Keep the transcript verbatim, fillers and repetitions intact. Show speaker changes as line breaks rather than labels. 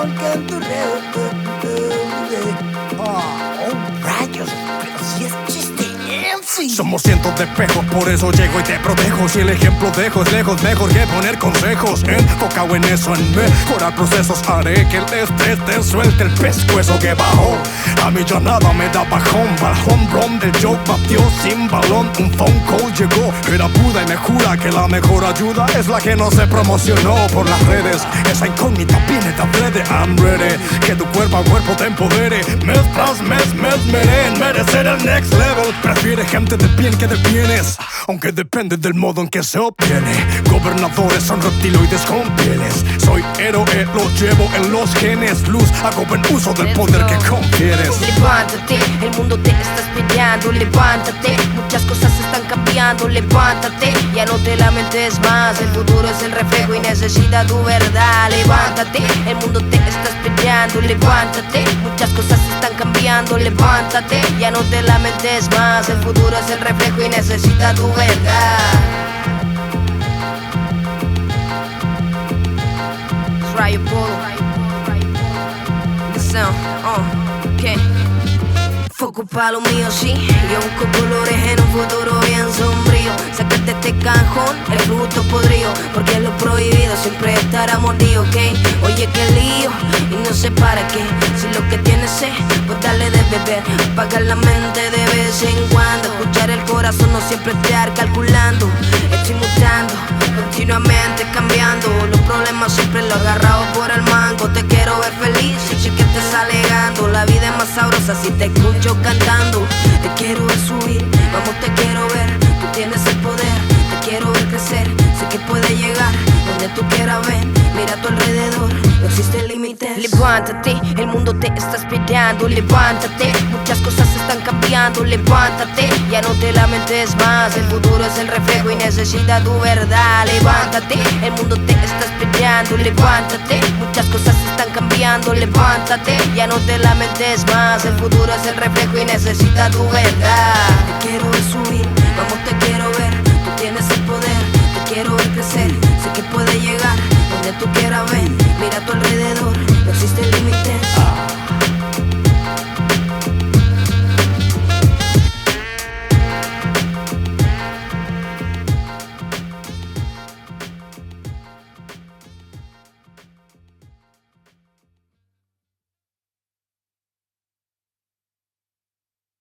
que en tu red. Oh, rayos, pero si es chiste, M C.
Somos cientos de espejos, por eso llego y te protejo. Si el ejemplo dejo es lejos, mejor que poner consejos. Enfocado en eso, en mejorar procesos, haré que el estrés te suelte el pescuezo que bajó. A mí ya nada me da bajón. Va home run del joke, batió sin balón. Un phone call llegó, era Buda y me jura que la mejor ayuda es la que no se promocionó por las redes. Esa incógnita viene de adrede. I'm ready, que tu cuerpo a cuerpo te empodere. Mes tras mes, mes meren, merecer el next level. Prefiere gente de bien que de bienes, aunque depende del modo en que se obtiene. Gobernadores son reptiloides con pieles. Soy héroe, lo llevo en los genes. Luz, hago buen uso del poder que confieres.
Levántate, el mundo te está esperando. Levántate, muchas cosas están cambiando. Levántate, ya no te lamentes más. El futuro es el reflejo y necesita tu verdad. Levántate, el mundo te está esperando. Levántate, muchas cosas están cambiando. Levántate, ya no te lamentes más. El futuro es el reflejo y necesita tu verdad. It's Rayo Polo. The sound, uh, okay. Foco pa' lo mío, sí. Yo busco colores en un futuro bien sombrío. Sácate este cajón, el fruto podrido, porque lo prohibido siempre estará mordido, ¿ok? Oye, qué lío, y no sé para qué. Si lo que tienes sed, pues dale de beber. Apagar la mente de vez en cuando. Escuchar el corazón, no siempre estar calculando. Estoy mutando, continuamente cambiando. Los problemas siempre los agarrado por el mango. Te quiero ver feliz, si que te está alegando. La vida es más sabrosa si te escucho cantando. Te quiero ver subir, vamos te quiero ver. Tú tienes el poder, te quiero ver crecer. Sé que puedes llegar donde tú quieras ver. Mira a tu alrededor, no existe límites. Levántate, el mundo te está esperando. Levántate, muchas cosas están cambiando. Levántate, ya no te lamentes más. El futuro es el reflejo y necesita tu verdad. Levántate, el mundo te está esperando. Levántate, muchas cosas están cambiando. Levántate, ya no te lamentes más. El futuro es el reflejo y necesita tu verdad. Te quiero ver subir,